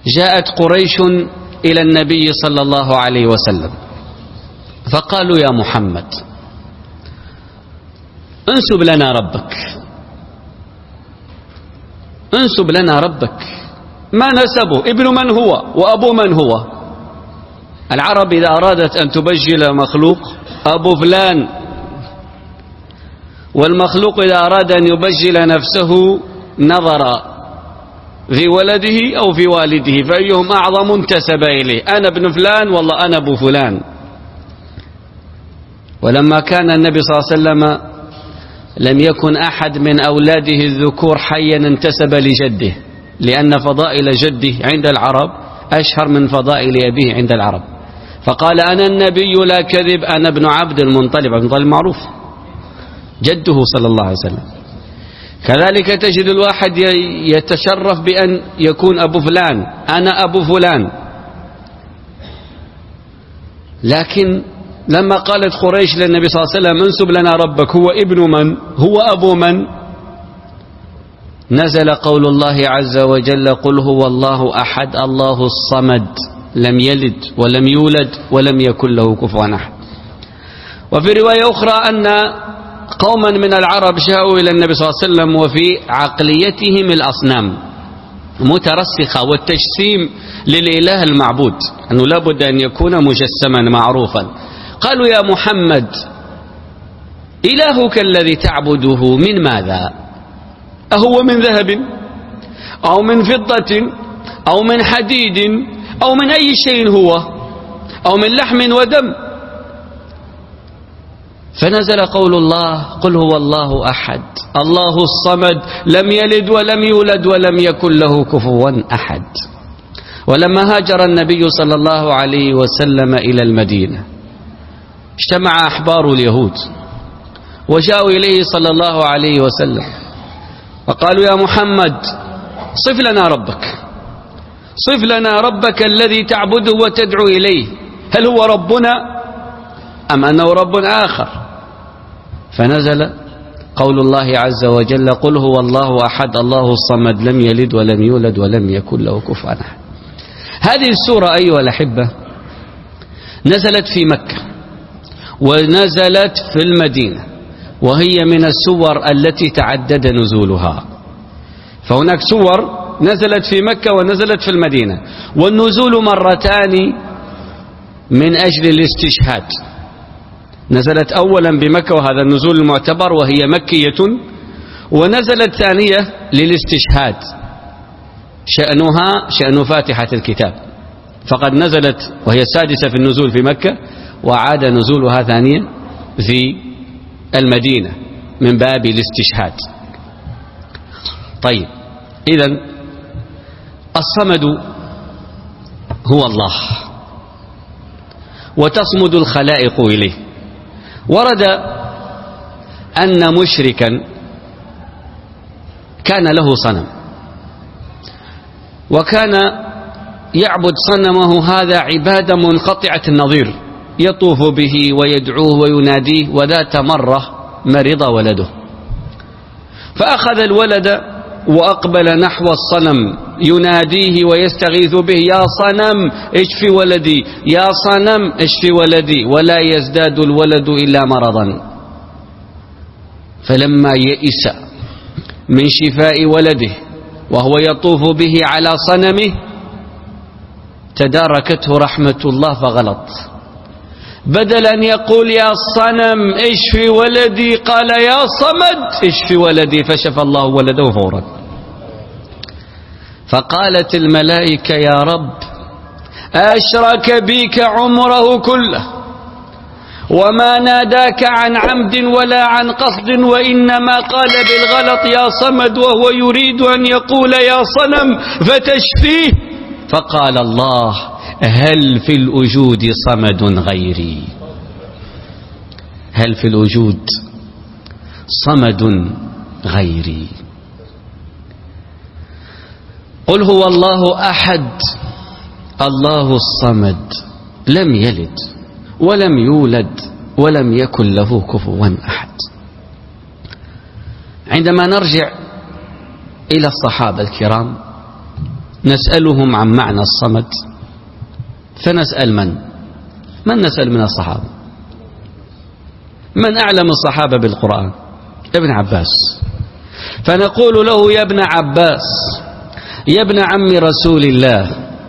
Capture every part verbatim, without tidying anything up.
جاءت قريش إلى النبي صلى الله عليه وسلم فقالوا يا محمد انسب لنا ربك، انسب لنا ربك. ما نسبه؟ ابن من هو وأبو من هو؟ العرب إذا أرادت أن تبجل مخلوق أبو فلان، والمخلوق إذا أراد أن يبجل نفسه نظر في ولده أو في والده فأيهم أعظم انتسب إليه، أنا ابن فلان والله أنا أبو فلان. ولما كان النبي صلى الله عليه وسلم لم يكن أحد من أولاده الذكور حيا انتسب لجده، لأن فضائل جده عند العرب أشهر من فضائل أبيه عند العرب، فقال أنا النبي لا كذب، أنا ابن عبد المطلب. عبد المطلب معروف جده صلى الله عليه وسلم. كذلك تجد الواحد يتشرف بأن يكون أبو فلان، أنا أبو فلان. لكن لما قالت قريش للنبي صلى الله عليه وسلم انسب لنا ربك، هو ابن من؟ هو أبو من؟ نزل قول الله عز وجل قل هو الله أحد الله الصمد لم يلد ولم يولد ولم يكن له كفوا أحد. وفي رواية أخرى أن قوما من العرب جاءوا إلى النبي صلى الله عليه وسلم وفي عقليتهم الأصنام مترسخة والتجسيم للإله المعبود، أنه لابد أن يكون مجسما معروفا. قالوا يا محمد إلهك الذي تعبده من ماذا؟ أهو من ذهب أو من فضة أو من حديد أو من أي شيء هو، أو من لحم ودم؟ فنزل قول الله قل هو الله أحد الله الصمد لم يلد ولم يولد ولم يكن له كفوا أحد. ولما هاجر النبي صلى الله عليه وسلم إلى المدينة اجتمع أحبار اليهود وجاءوا إليه صلى الله عليه وسلم وقالوا يا محمد صف لنا ربك، صف لنا ربك الذي تعبده وتدعو إليه، هل هو ربنا أم أنه رب آخر؟ فنزل قول الله عز وجل قل هو الله أحد الله الصمد لم يلد ولم يولد ولم يكن له كفوا أحد. هذه السورة أيها الأحبة نزلت في مكة ونزلت في المدينة، وهي من السور التي تعدد نزولها. فهناك سور نزلت في مكة ونزلت في المدينة، والنزول مرتان من أجل الاستشهاد. نزلت أولا بمكة وهذا النزول المعتبر وهي مكية، ونزلت ثانية للاستشهاد شأنها شأن فاتحة الكتاب، فقد نزلت وهي السادسة في النزول في مكة، وعاد نزولها ثانية في المدينة من باب الاستشهاد. طيب إذن الصمد هو الله وتصمد الخلائق إليه. ورد أن مشركا كان له صنم، وكان يعبد صنمه هذا عبادة منقطعة النظير، يطوف به ويدعوه ويناديه. وذات مرة مرض ولده، فأخذ الولد وأقبل نحو الصنم يناديه ويستغيث به يا صنم اشفي ولدي، يا صنم اشفي ولدي، ولا يزداد الولد إلا مرضا. فلما يئس من شفاء ولده وهو يطوف به على صنمه تداركته رحمة الله فغلط، بدل أن يقول يا صنم اشفي ولدي قال يا صمد اشفي ولدي، فشفى الله ولده فورا. فقالت الملائكة يا رب أشرك بك عمره كله وما ناداك عن عمد ولا عن قصد، وإنما قال بالغلط يا صمد وهو يريد أن يقول يا صنم فتشفيه. فقال الله هل في الوجود صمد غيري؟ هل في الوجود صمد غيري؟ قل هو الله أحد الله الصمد لم يلد ولم يولد ولم يكن له كفوا أحد. عندما نرجع إلى الصحابة الكرام نسألهم عن معنى الصمد، فنسأل من؟ من نسأل من الصحابة؟ من أعلم الصحابة بالقرآن؟ ابن عباس. فنقول له: يا ابن عباس، يا ابن عم رسول الله،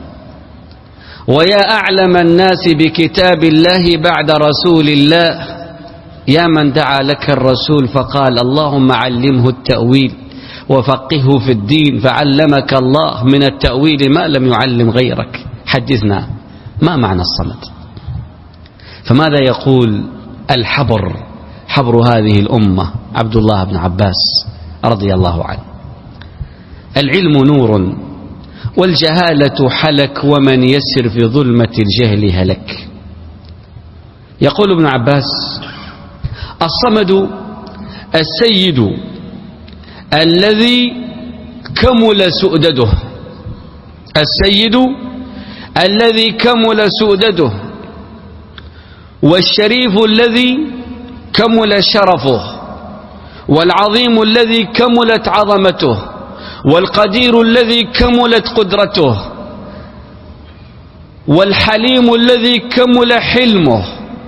ويا أعلم الناس بكتاب الله بعد رسول الله، يا من دعا لك الرسول فقال: اللهم علمه التأويل وفقهه في الدين، فعلمك الله من التأويل ما لم يعلم غيرك، حدثنا ما معنى الصمد؟ فماذا يقول الحبر، حبر هذه الأمة، عبد الله بن عباس رضي الله عنه: العلم نور والجهالة حلك، ومن يسر في ظلمة الجهل هلك. يقول ابن عباس: الصمد السيد الذي كمل سؤدده، السيد الذي كمل سؤدده، والشريف الذي كمل شرفه، والعظيم الذي كملت عظمته، والقدير الذي كملت قدرته، والحليم الذي كمل حلمه.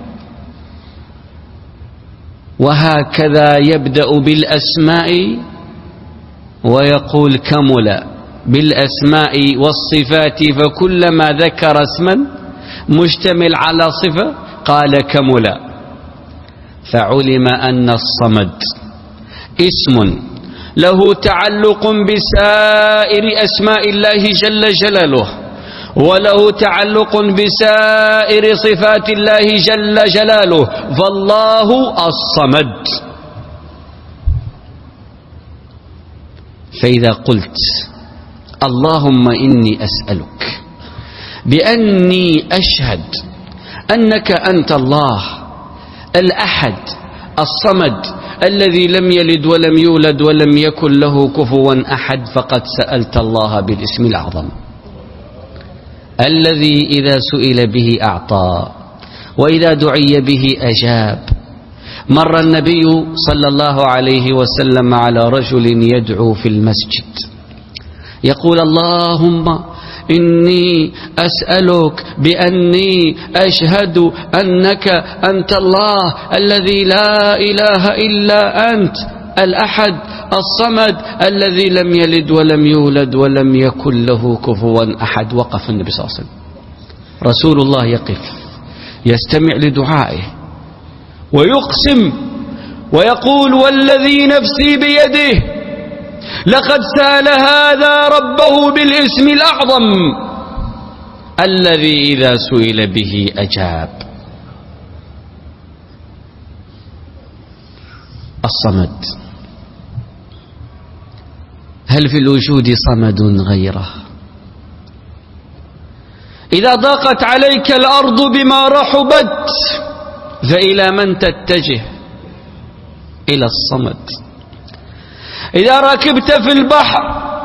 وهكذا يبدأ بالأسماء ويقول كمل بالأسماء والصفات، فكلما ذكر اسما مشتمل على صفة قال كمل. فعلم أن الصمد اسم له تعلق بسائر أسماء الله جل جلاله، وله تعلق بسائر صفات الله جل جلاله، فالله الصمد. فإذا قلت اللهم إني أسألك بأني أشهد أنك أنت الله الأحد الصمد الذي لم يلد ولم يولد ولم يكن له كفوا أحد، فقد سألت الله بالاسم الأعظم الذي إذا سئل به أعطى وإذا دعي به أجاب. مر النبي صلى الله عليه وسلم على رجل يدعو في المسجد يقول: اللهم إني أسألك بأني أشهد أنك أنت الله الذي لا إله إلا أنت الأحد الصمد الذي لم يلد ولم يولد ولم يكن له كفوا أحد. وقف النبي صلى الله عليه وسلم، رسول الله يقف يستمع لدعائه ويقسم ويقول: والذي نفسي بيده لقد سأل هذا ربه بالاسم الأعظم الذي إذا سئل به أجاب. الصمد. هل في الوجود صمد غيره؟ إذا ضاقت عليك الأرض بما رحبت فإلى من تتجه؟ إلى الصمد. إذا ركبت في البحر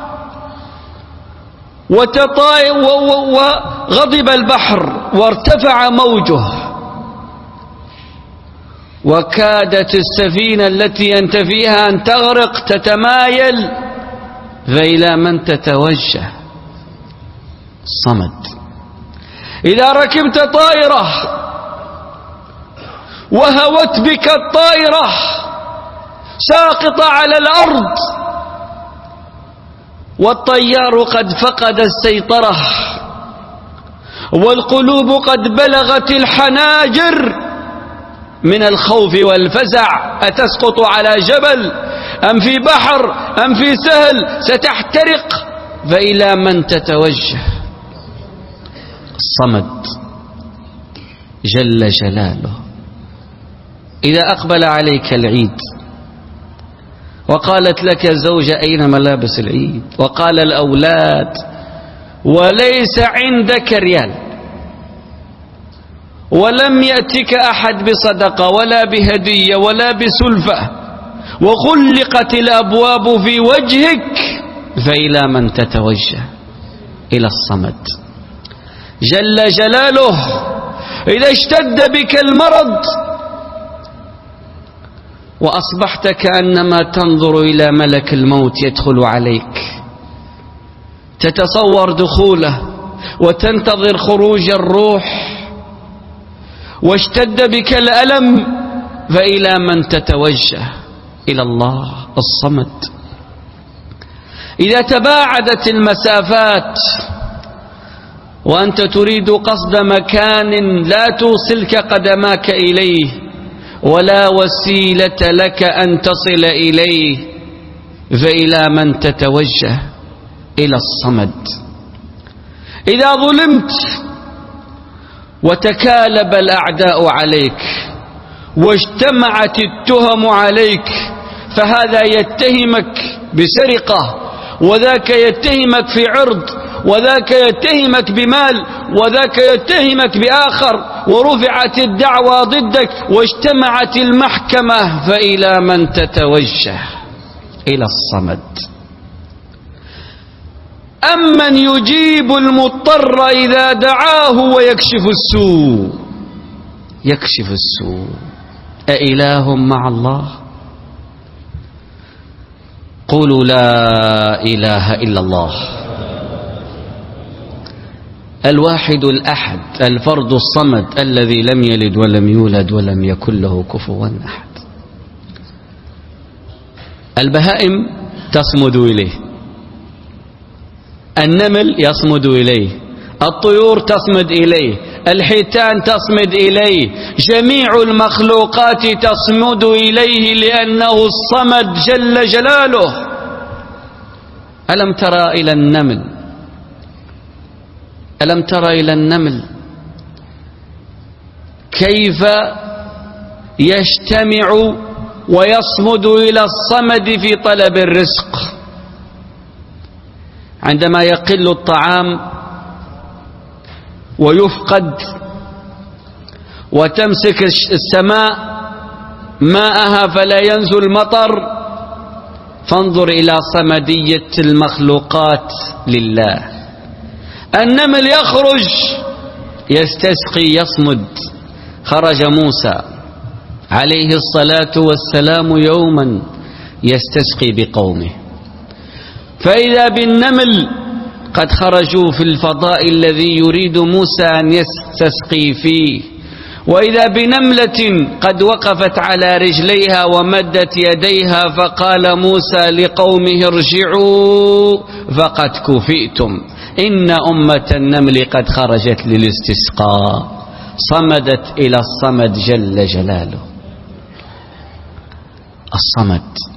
وغضب البحر وارتفع موجه وكادت السفينة التي أنت فيها أن تغرق تتمايل، فإلى من تتوجه؟ الصمد. إذا ركبت طائرة وهوت بك الطائرة ساقطة على الأرض والطيار قد فقد السيطرة والقلوب قد بلغت الحناجر من الخوف والفزع، أتسقط على جبل أم في بحر أم في سهل ستحترق، فإلى من تتوجه؟ الصمد جل جلاله. إذا أقبل عليك العيد وقالت لك الزوجة: أين ملابس العيد؟ وقال الأولاد: وليس عندك ريال، ولم يأتك أحد بصدقة ولا بهدية ولا بسلفة، وغلقت الأبواب في وجهك، فإلى من تتوجه؟ إلى الصمد جل جلاله. إذا اشتد بك المرض وأصبحت كأنما تنظر إلى ملك الموت يدخل عليك، تتصور دخوله وتنتظر خروج الروح واشتد بك الألم، فإلى من تتوجه؟ إلى الله الصمد. إذا تباعدت المسافات وأنت تريد قصد مكان لا توصلك قدماك إليه ولا وسيلة لك أن تصل إليه، فإلى من تتوجه؟ إلى الصمد. إذا ظلمت وتكالب الأعداء عليك واجتمعت التهم عليك، فهذا يتهمك بسرقة، وذاك يتهمك في عرض، وذاك يتهمك بمال، وذاك يتهمك بآخر، ورفعت الدعوى ضدك واجتمعت المحكمة، فإلى من تتوجه؟ إلى الصمد. أمن يجيب المضطر إذا دعاه ويكشف السوء؟ يكشف السوء. أإله مع الله؟ قولوا لا إله إلا الله. الواحد الأحد، الفرد الصمد، الذي لم يلد ولم يولد ولم يكن له كفوا أحد. البهائم تصمد إليه، النمل يصمد إليه، الطيور تصمد إليه، الحيتان تصمد إليه، جميع المخلوقات تصمد إليه لأنه الصمد جل جلاله. ألم ترى إلى النمل ألم ترى إلى النمل كيف يجتمع ويصمد إلى الصمد في طلب الرزق؟ عندما يقل الطعام ويفقد وتمسك السماء ماءها فلا ينزل مطر، فانظر إلى صمدية المخلوقات لله. النمل يخرج يستسقي يصمد. خرج موسى عليه الصلاة والسلام يوما يستسقي بقومه، فإذا بالنمل قد خرجوا في الفضاء الذي يريد موسى أن يستسقي فيه، وإذا بنملة قد وقفت على رجليها ومدت يديها، فقال موسى لقومه ارجعوا فقد كفئتم، إن أمة النمل قد خرجت للاستسقاء. صمدت إلى الصمد جل جلاله. الصمد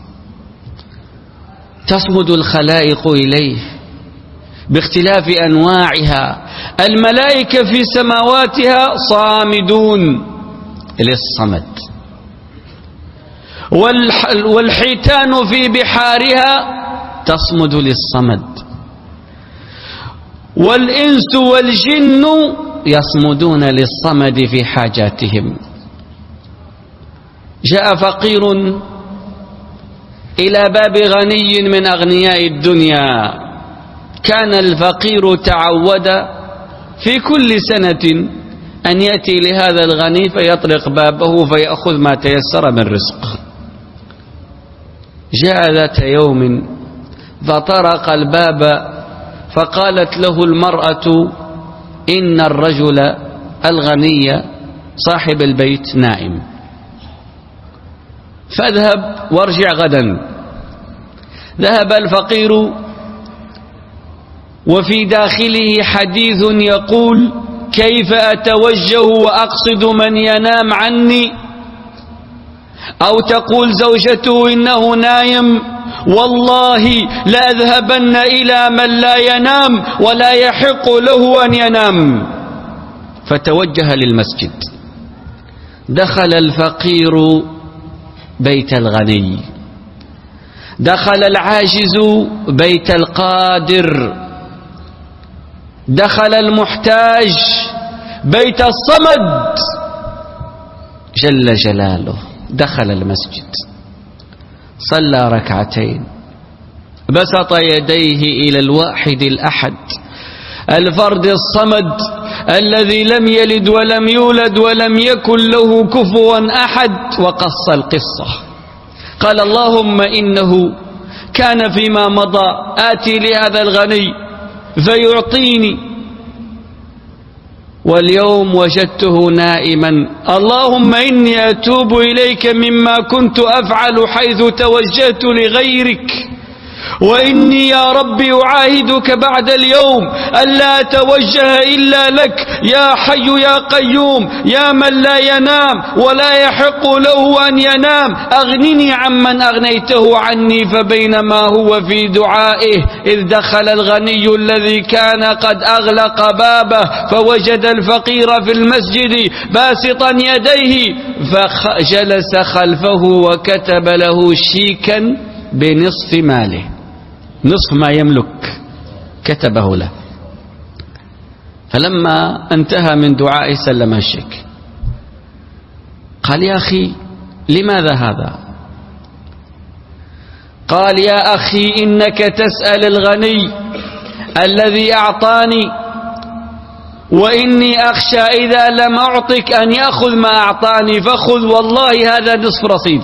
تصمد الخلائق إليه باختلاف أنواعها. الملائكة في سماواتها صامدون للصمد، والحيتان في بحارها تصمد للصمد، والإنس والجن يصمدون للصمد في حاجاتهم. جاء فقير إلى باب غني من أغنياء الدنيا. كان الفقير تعود في كل سنة أن يأتي لهذا الغني فيطرق بابه فيأخذ ما تيسر من رزق. جاء ذات يوم فطرق الباب، فقالت له المرأة إن الرجل الغني صاحب البيت نائم، فاذهب وارجع غدا. ذهب الفقير وفي داخله حديث يقول كيف أتوجه وأقصد من ينام عني؟ أو تقول زوجته إنه نايم، والله لأذهبن إلى من لا ينام ولا يحق له أن ينام. فتوجه للمسجد. دخل الفقير بيت الغني، دخل العاجز بيت القادر، دخل المحتاج بيت الصمد جل جلاله. دخل المسجد، صلى ركعتين، بسط يديه إلى الواحد الأحد الفرد الصمد الذي لم يلد ولم يولد ولم يكن له كفوا أحد، وقص القصة. قال اللهم إنه كان فيما مضى آتي لهذا الغني فيعطيني، واليوم وجدته نائما. اللهم إني أتوب إليك مما كنت أفعل حيث توجهت لغيرك، وإني يا ربي أعاهدك بعد اليوم ألا أتوجه إلا لك يا حي يا قيوم يا من لا ينام ولا يحق له أن ينام، أغنني عمن أغنيته عني. فبينما هو في دعائه إذ دخل الغني الذي كان قد أغلق بابه فوجد الفقير في المسجد باسطا يديه، فجلس خلفه وكتب له شيكا بنصف ماله، نصف ما يملك كتبه له. فلما انتهى من دعائه سلم الشيك. قال يا أخي لماذا هذا؟ قال يا أخي إنك تسأل الغني الذي أعطاني، وإني أخشى إذا لم أعطك أن يأخذ ما أعطاني، فخذ والله هذا نصف رصيد.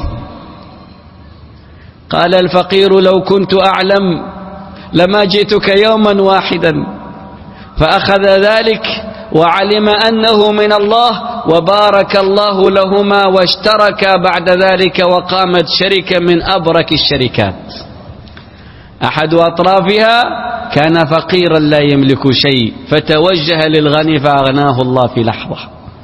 قال الفقير لو كنت أعلم لما جئتك يوما واحدا. فأخذ ذلك وعلم أنه من الله وبارك الله لهما واشتركا بعد ذلك، وقامت شركة من أبرك الشركات. أحد أطرافها كان فقيرا لا يملك شيء فتوجه للغني فأغناه الله في لحظة.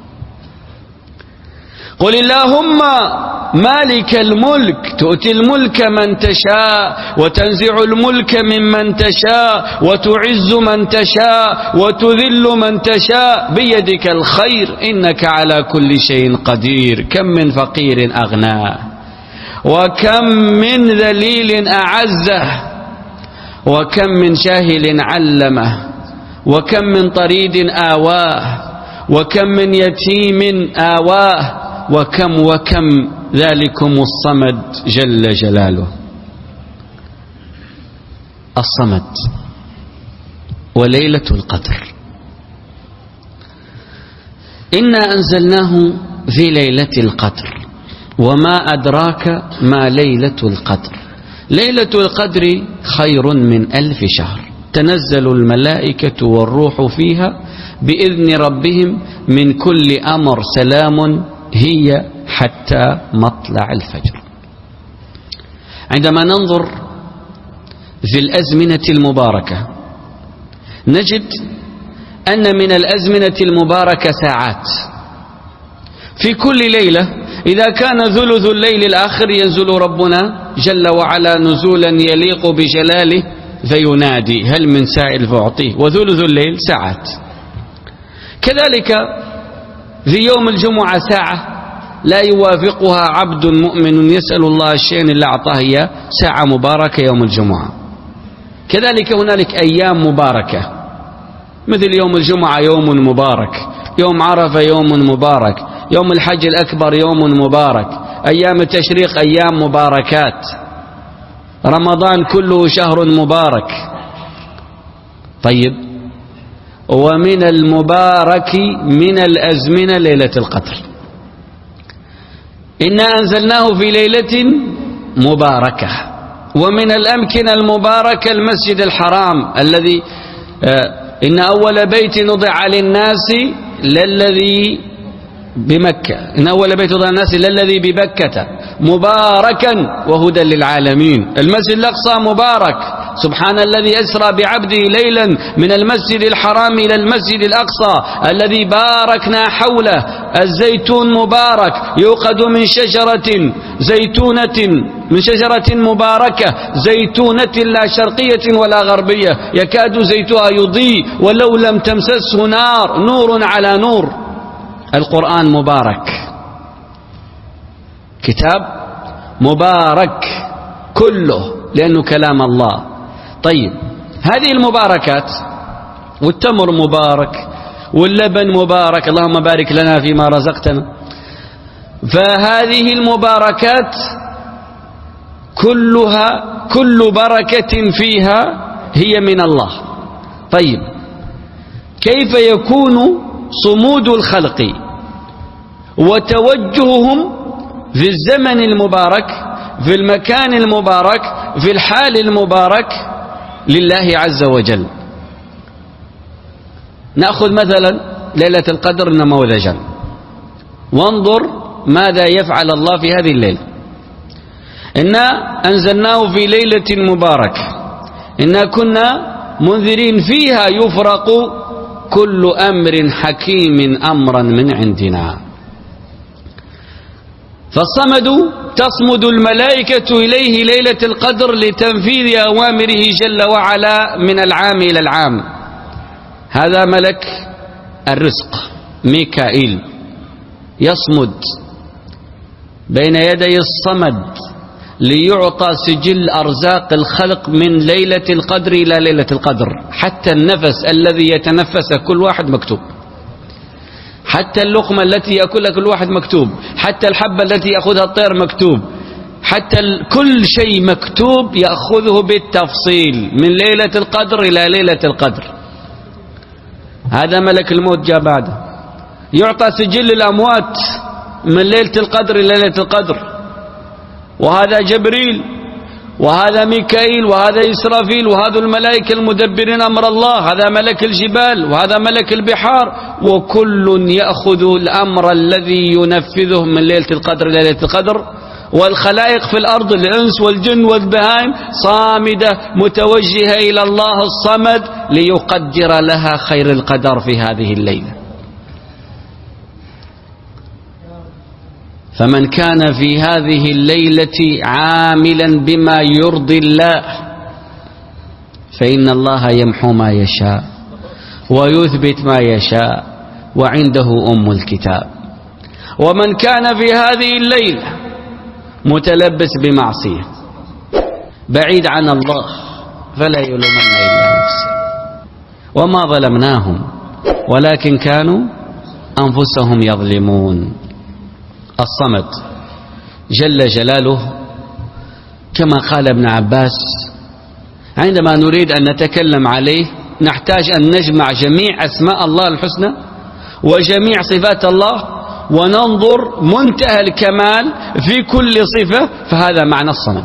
قل اللهم مالك الملك تؤتي الملك من تشاء وتنزع الملك ممن تشاء وتعز من تشاء وتذل من تشاء بيدك الخير إنك على كل شيء قدير. كم من فقير أغناه، وكم من ذليل أعزه، وكم من جاهل علمه، وكم من طريد آواه، وكم من يتيم آواه، وكم وكم ذلكم الصمد جل جلاله. الصمد وليلة القدر إنا أنزلناه في ليلة القدر وما أدراك ما ليلة القدر. ليلة القدر خير من ألف شهر، تنزل الملائكة والروح فيها بإذن ربهم من كل أمر، سلام هي حتى مطلع الفجر. عندما ننظر في الأزمنة المباركة نجد أن من الأزمنة المباركة ساعات في كل ليلة. إذا كان ثلث الليل الآخر ينزل ربنا جل وعلا نزولا يليق بجلاله فينادي هل من سائل فأعطيه، وثلث الليل ساعات. كذلك في يوم الجمعة ساعة لا يوافقها عبد مؤمن يسأل الله الشيء إلا أعطاه إياه، ساعة مباركة يوم الجمعة. كذلك هنالك أيام مباركة مثل يوم الجمعة يوم مبارك، يوم عرفة يوم مبارك، يوم الحج الأكبر يوم مبارك، أيام التشريق أيام مباركات، رمضان كله شهر مبارك. طيب، ومن المبارك من الأزمنة ليلة القدر. إنا أنزلناه في ليلة مباركة. ومن الأمكنة المباركة المسجد الحرام الذي آه إن أول بيت نضع للناس للذي بمكة، إن أول بيت نضع للناس للذي بمكة مباركا وهدى للعالمين. المسجد الأقصى مبارك، سبحان الذي أسرى بعبده ليلا من المسجد الحرام إلى المسجد الأقصى الذي باركنا حوله. الزيتون مبارك يوقد من شجرة زيتونة من شجرة مباركة زيتونة لا شرقية ولا غربية يكاد زيتها يضيء ولو لم تمسسه نار، نور على نور. القرآن مبارك، كتاب مبارك كله لأنه كلام الله. طيب، هذه المباركات، والتمر مبارك واللبن مبارك، اللهم بارك لنا فيما رزقتنا. فهذه المباركات كلها كل بركة فيها هي من الله. طيب، كيف يكون صمود الخلق وتوجههم في الزمن المبارك في المكان المبارك في الحال المبارك لله عز وجل؟ نأخذ مثلا ليلة القدر نموذجا، وانظر ماذا يفعل الله في هذه الليلة. إنا أنزلناه في ليلة مباركة إنا كنا منذرين فيها يفرق كل أمر حكيم أمرا من عندنا. فالصمد تصمد الملائكة إليه ليلة القدر لتنفيذ أوامره جل وعلا من العام إلى العام. هذا ملك الرزق ميكائيل يصمد بين يدي الصمد ليعطى سجل أرزاق الخلق من ليلة القدر إلى ليلة القدر. حتى النفس الذي يتنفسه كل واحد مكتوب، حتى اللقمة التي يأكلها كل واحد مكتوب، حتى الحبة التي يأخذها الطير مكتوب، حتى كل شيء مكتوب يأخذه بالتفصيل من ليلة القدر إلى ليلة القدر. هذا ملك الموت جاء بعده يعطى سجل الأموات من ليلة القدر إلى ليلة القدر. وهذا جبريل وهذا ميكائيل وهذا إسرافيل وهذا الملائكة المدبرين أمر الله، هذا ملك الجبال وهذا ملك البحار، وكل يأخذ الأمر الذي ينفذه من ليلة القدر إلى ليلة القدر. والخلائق في الأرض الإنس والجن والبهائم صامدة متوجهة إلى الله الصمد ليقدر لها خير القدر في هذه الليلة. فمن كان في هذه الليلة عاملا بما يرضي الله فإن الله يمحو ما يشاء ويثبت ما يشاء وعنده أم الكتاب. ومن كان في هذه الليلة متلبس بمعصية بعيد عن الله فلا يلومن إلا نفسه وما ظلمناهم ولكن كانوا أنفسهم يظلمون. الصمد جل جلاله كما قال ابن عباس عندما نريد أن نتكلم عليه نحتاج أن نجمع جميع أسماء الله الحسنى وجميع صفات الله وننظر منتهى الكمال في كل صفة، فهذا معنى الصمد.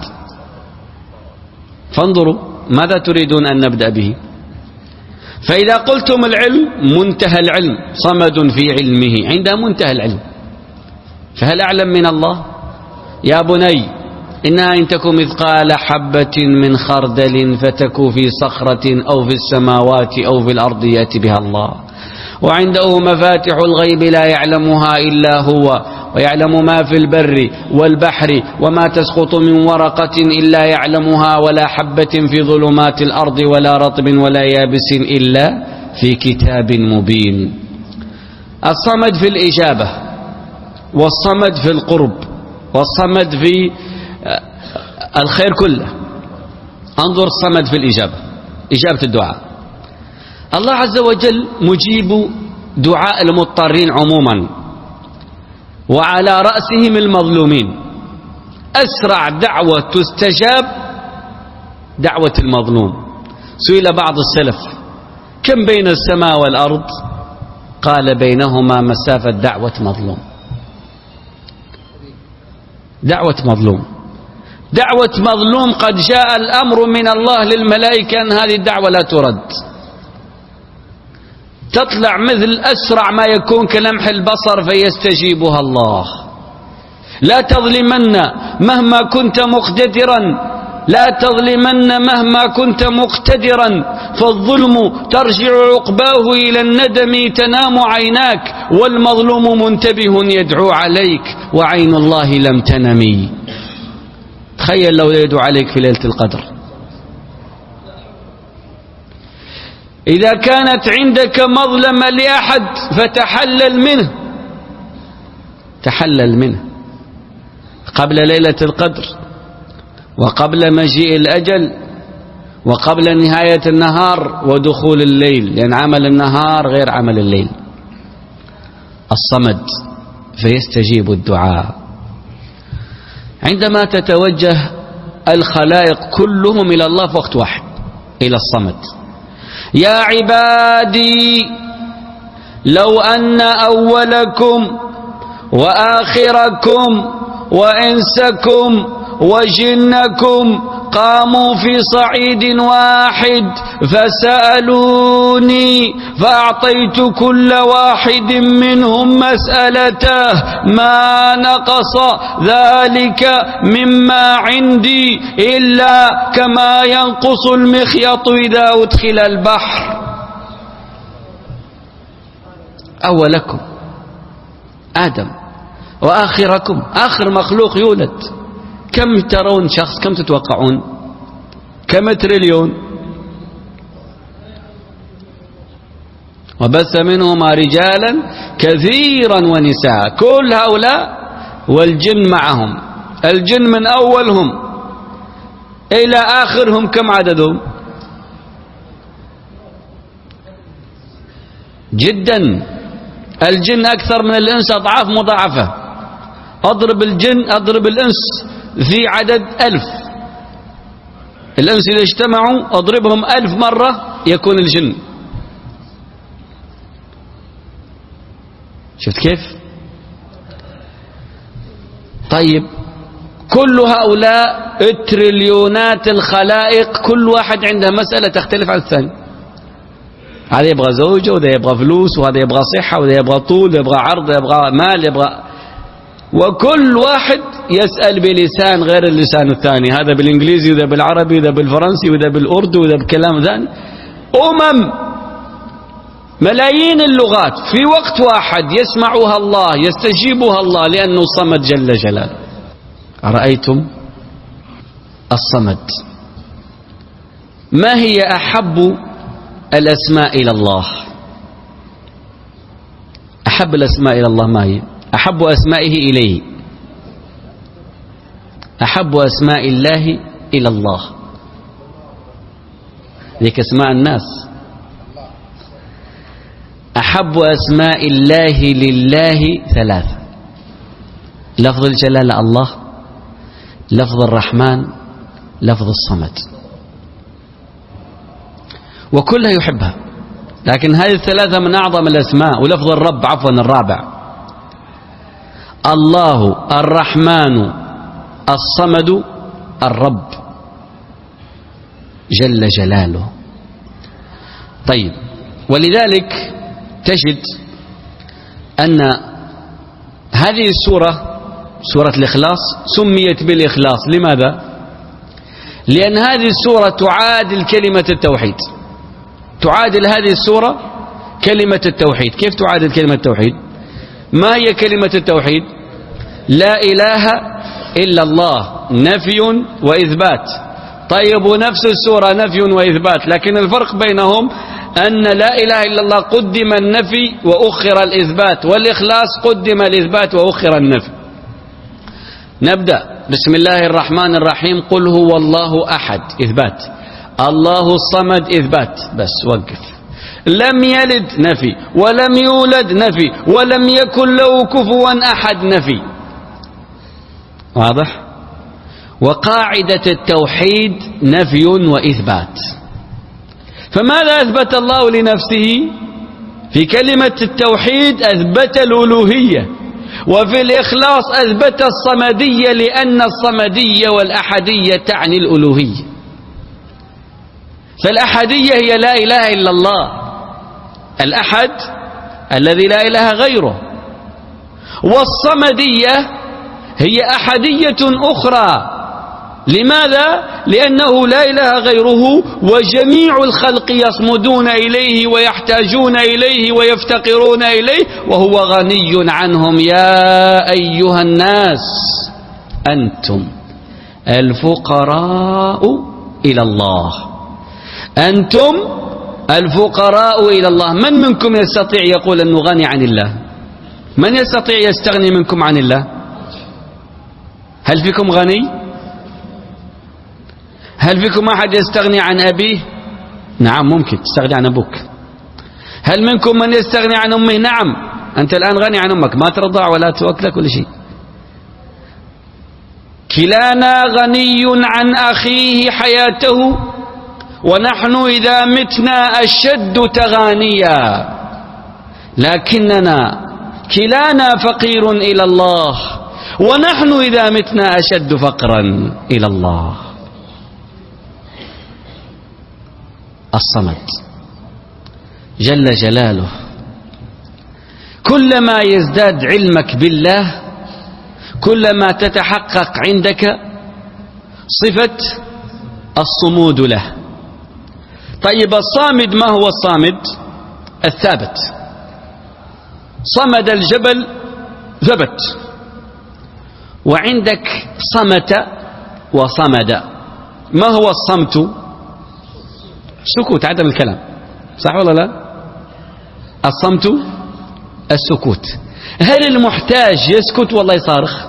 فانظروا ماذا تريدون أن نبدأ به؟ فإذا قلتم العلم منتهى العلم، صمد في علمه عند منتهى العلم، فهل أعلم من الله؟ يا بني إنها إن تكن مثقال حبة من خردل فتكو في صخرة أو في السماوات أو في الأرض يأتي بها الله وعنده مفاتح الغيب لا يعلمها إلا هو ويعلم ما في البر والبحر وما تسقط من ورقة إلا يعلمها ولا حبة في ظلمات الأرض ولا رطب ولا يابس إلا في كتاب مبين. الصمد في الإجابة والصمد في القرب والصمد في الخير كله. انظر الصمد في الإجابة، إجابة الدعاء. الله عز وجل مجيب دعاء المضطرين عموما وعلى رأسهم المظلومين. أسرع دعوة تستجاب دعوة المظلوم. سئل بعض السلف كم بين السماء والأرض؟ قال بينهما مسافة دعوة مظلوم. دعوة مظلوم دعوة مظلوم قد جاء الأمر من الله للملائكة أن هذه الدعوة لا ترد، تطلع مثل أسرع ما يكون كلمح البصر فيستجيبها الله. لا تظلمن مهما كنت مقتدرا، لا تظلمن مهما كنت مقتدرا، فالظلم ترجع عقباه إلى الندم تنام عيناك، والمظلوم منتبه يدعو عليك وعين الله لم تنمي. تخيل لو يدعو عليك في ليلة القدر. إذا كانت عندك مظلمة لأحد فتحلل منه، تحلل منه قبل ليلة القدر وقبل مجيء الأجل وقبل نهاية النهار ودخول الليل، لأن عمل النهار غير عمل الليل. الصمد فيستجيب الدعاء. عندما تتوجه الخلائق كلهم إلى الله في وقت واحد إلى الصمد: يا عبادي لو أن أولكم وآخركم وإنسكم وجنكم قاموا في صعيد واحد فسألوني فأعطيت كل واحد منهم مسألته ما نقص ذلك مما عندي إلا كما ينقص المخيط إذا أدخل البحر. أولكم آدم وآخركم آخر مخلوق يولد. كم ترون شخص؟ كم تتوقعون؟ كم تريليون؟ وبث منهما رجالا كثيرا ونساء. كل هؤلاء والجن معهم. الجن من أولهم إلى آخرهم كم عددهم؟ جدا. الجن أكثر من الإنس أضعاف مضاعفة. أضرب الجن أضرب الإنس في عدد ألف. الإنس إذا اجتمعوا أضربهم ألف مرة يكون الجن. شفت كيف؟ طيب كل هؤلاء التريليونات الخلائق كل واحد عنده مسألة تختلف عن الثاني. هذا يبغى زوجة وهذا يبغى فلوس وهذا يبغى صحة وهذا يبغى طول وهذا يبغى عرض يبغى مال يبغى، وكل واحد يسأل بلسان غير اللسان الثاني. هذا بالإنجليزي وذا بالعربي وذا بالفرنسي وذا بالأردو وذا بكلام ثاني. أمم ملايين اللغات في وقت واحد يسمعها الله يستجيبها الله لأنه الصمد جل جلاله. أرأيتم الصمد؟ ما هي أحب الأسماء إلى الله؟ أحب الأسماء إلى الله ما هي؟ أحب أسمائه إليه. أحب أسماء الله إلى الله ذيك اسماء الناس. أحب أسماء الله لله ثلاثة: لفظ الجلالة الله، لفظ الرحمن، لفظ الصمد. وكلها يحبها، لكن هذه الثلاثة من أعظم الأسماء. ولفظ الرب عفوا الرابع: الله، الرحمن، الصمد، الرب جل جلاله. طيب، ولذلك تجد أن هذه السورة سورة الإخلاص سميت بالإخلاص. لماذا؟ لأن هذه السورة تعادل كلمة التوحيد. تعادل هذه السورة كلمة التوحيد. كيف تعادل كلمة التوحيد؟ ما هي كلمة التوحيد؟ لا إله إلا الله، نفي وإثبات. طيب، ونفس السورة نفي وإثبات، لكن الفرق بينهم أن لا إله إلا الله قدم النفي وأخر الإثبات، والإخلاص قدم الإثبات وأخر النفي. نبدأ. بسم الله الرحمن الرحيم. قل هو الله أحد، إثبات. الله الصمد، إثبات. بس وقف. لم يلد، نفي. ولم يولد، نفي. ولم يكن له كفوا أحد، نفي. واضح؟ وقاعدة التوحيد نفي وإثبات. فماذا أثبت الله لنفسه؟ في كلمة التوحيد أثبت الألوهية، وفي الإخلاص أثبت الصمدية، لأن الصمدية والأحدية تعني الألوهية. فالأحدية هي لا إله إلا الله، الأحد الذي لا إله غيره. والصمدية هي أحدية أخرى. لماذا؟ لأنه لا إله غيره، وجميع الخلق يصمدون إليه ويحتاجون إليه ويفتقرون إليه، وهو غني عنهم. يا أيها الناس أنتم الفقراء إلى الله. أنتم الفقراء إلى الله. من منكم يستطيع يقول أنه غني عن الله؟ من يستطيع يستغني منكم عن الله؟ هل فيكم غني؟ هل فيكم أحد يستغني عن أبيه؟ نعم، ممكن تستغني عن أبوك. هل منكم من يستغني عن أمه؟ نعم، أنت الآن غني عن أمك، ما ترضع ولا توكلك ولا شيء. كلانا غني عن أخيه حياته، ونحن إذا متنا أشد تغانيا، لكننا كلانا فقير إلى الله، ونحن إذا متنا أشد فقرا إلى الله. الصمد جل جلاله. كلما يزداد علمك بالله كلما تتحقق عندك صفة الصمود له. طيب الصامد ما هو الصامد؟ الثابت. صمد الجبل ثبت. وعندك صمت وصمد. ما هو الصمت؟ سكوت، عدم الكلام، صح ولا لا؟ الصمت السكوت. هل المحتاج يسكت والله يصارخ؟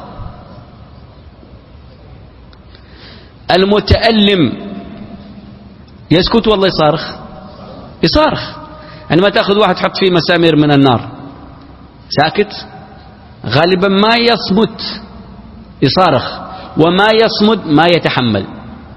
المتألم يسكت والله يصارخ؟ يصارخ. عندما تأخذ واحد تحط فيه مسامير من النار ساكت؟ غالبا ما يصمت، يصارخ. وما يصمد ما يتحمل.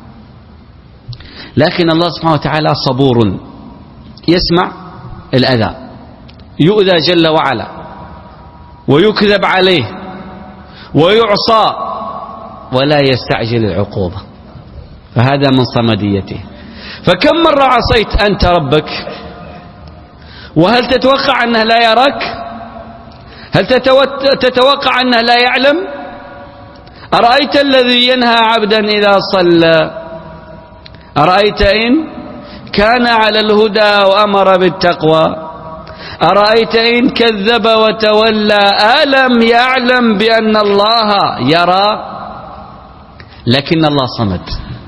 لكن الله سبحانه وتعالى صبور، يسمع الأذى، يؤذى جل وعلا، ويكذب عليه، ويعصى، ولا يستعجل العقوبة. فهذا من صمديته. فكم مرة عصيت أنت ربك؟ وهل تتوقع أنه لا يراك؟ هل تتوقع أنه لا يعلم؟ أرأيت الذي ينهى عبدا إذا صلى؟ أرأيت إن كان على الهدى وأمر بالتقوى؟ أرأيت إن كذب وتولى؟ ألم يعلم بأن الله يرى؟ لكن الله صمد.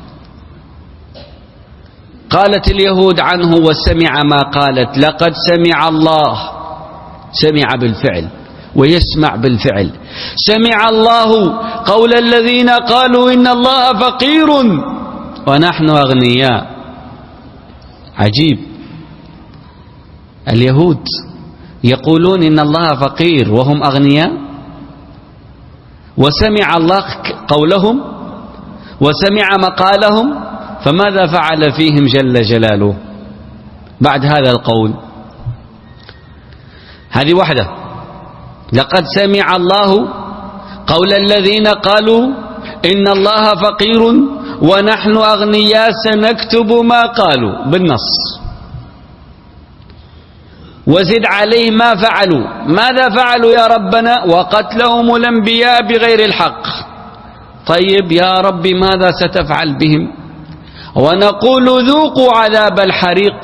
قالت اليهود عنه وسمع ما قالت. لقد سمع الله، سمع بالفعل ويسمع بالفعل. سمع الله قول الذين قالوا إن الله فقير ونحن أغنياء. عجيب، اليهود يقولون إن الله فقير وهم أغنياء، وسمع الله قولهم وسمع مقالهم. فماذا فعل فيهم جل جلاله بعد هذا القول؟ هذه واحدة. لقد سمع الله قول الذين قالوا إن الله فقير ونحن أغنياء سنكتب ما قالوا بالنص. وزد عليه ما فعلوا. ماذا فعلوا يا ربنا؟ وقتلهم الأنبياء بغير الحق. طيب يا رب ماذا ستفعل بهم؟ ونقول ذوقوا عذاب الحريق.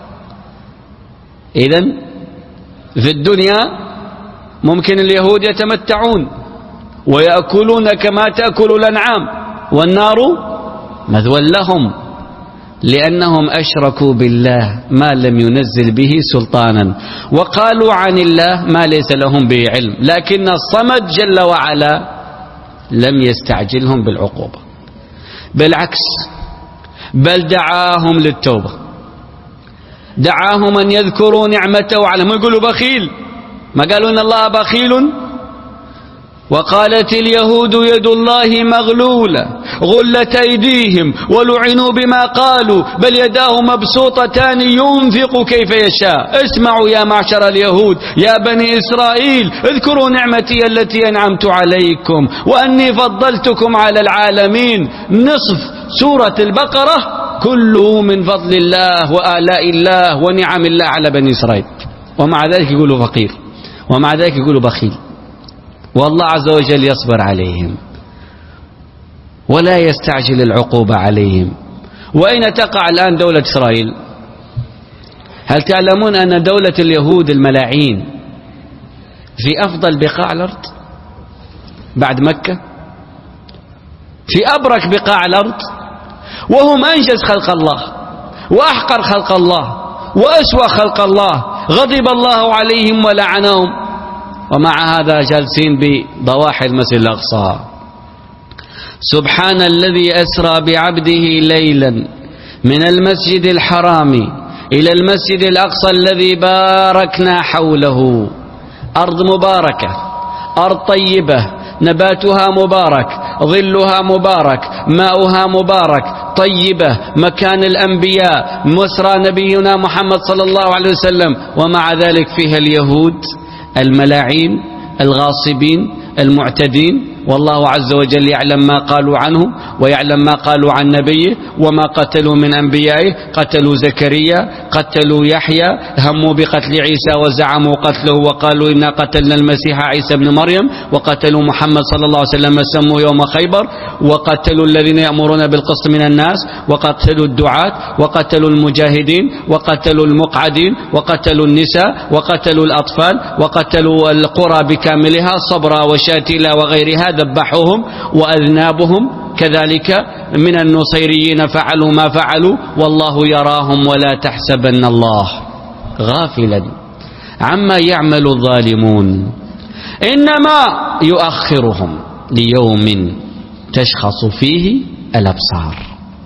إذن في الدنيا ممكن اليهود يتمتعون ويأكلون كما تأكل الأنعام، والنار مثوى لهم، لأنهم أشركوا بالله ما لم ينزل به سلطانا، وقالوا عن الله ما ليس لهم به علم. لكن الصمد جل وعلا لم يستعجلهم بالعقوبة، بالعكس، بل دعاهم للتوبة، دعاهم أن يذكروا نعمته عليهم. يقولوا بخيل، ما قالوا إن الله بخيل؟ وقالت اليهود يد الله مغلولة غلت أيديهم ولعنوا بما قالوا بل يداه مبسوطتان ينفق كيف يشاء. اسمعوا يا معشر اليهود يا بني إسرائيل، اذكروا نعمتي التي أنعمت عليكم وأني فضلتكم على العالمين. نصف سورة البقرة كله من فضل الله وآلاء الله ونعم الله على بني إسرائيل، ومع ذلك يقولوا فقير، ومع ذلك يقولوا بخيل. والله عز وجل يصبر عليهم ولا يستعجل العقوبة عليهم. وأين تقع الآن دولة إسرائيل؟ هل تعلمون أن دولة اليهود الملاعين في أفضل بقاع الأرض بعد مكة، في أبرك بقاع الأرض، وهم أنجز خلق الله وأحقر خلق الله وأسوأ خلق الله، غضب الله عليهم ولعنهم، ومع هذا جالسين بضواحي المسجد الأقصى. سبحان الذي أسرى بعبده ليلا من المسجد الحرام إلى المسجد الأقصى الذي باركنا حوله. أرض مباركة، أرض طيبة، نباتها مبارك، ظلها مبارك، ماؤها مبارك، طيبة، مكان الأنبياء، مسرى نبينا محمد صلى الله عليه وسلم، ومع ذلك فيها اليهود الملاعين الغاصبين المعتدين والله عز وجل يعلم ما قالوا عنه ويعلم ما قالوا عن نبيه وما قتلوا من أنبيائه. قتلوا زكريا، قتلوا يحيى، هموا بقتل عيسى وزعموا قتله وقالوا إنا قتلنا المسيح عيسى بن مريم، وقتلوا محمد صلى الله عليه وسلم سموا يوم خيبر، وقتلوا الذين يأمرون بالقسط من الناس، وقتلوا الدعاة، وقتلوا المجاهدين، وقتلوا المقعدين، وقتلوا النساء، وقتلوا الأطفال، وقتلوا القرى بكاملها صبرا وشاتلا وغيرها ذبحوهم، وأذنابهم كذلك من النصيريين فعلوا ما فعلوا والله يراهم ولا تحسبن الله غافلا عما يعمل الظالمون إنما يؤخرهم ليوم تشخص فيه الأبصار.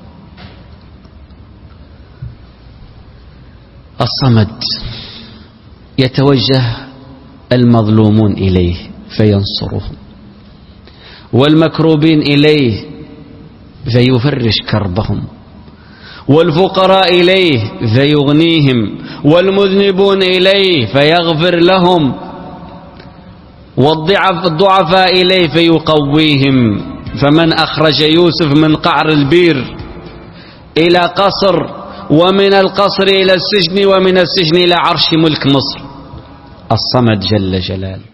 الصمد يتوجه المظلومون إليه فينصرهم، والمكروبين إليه فيفرش كربهم، والفقراء إليه فيغنيهم، والمذنبون إليه فيغفر لهم، والضعفاء إليه فيقويهم. فمن أخرج يوسف من قعر البير إلى قصر، ومن القصر إلى السجن، ومن السجن إلى عرش ملك مصر، الصمد جل جلاله.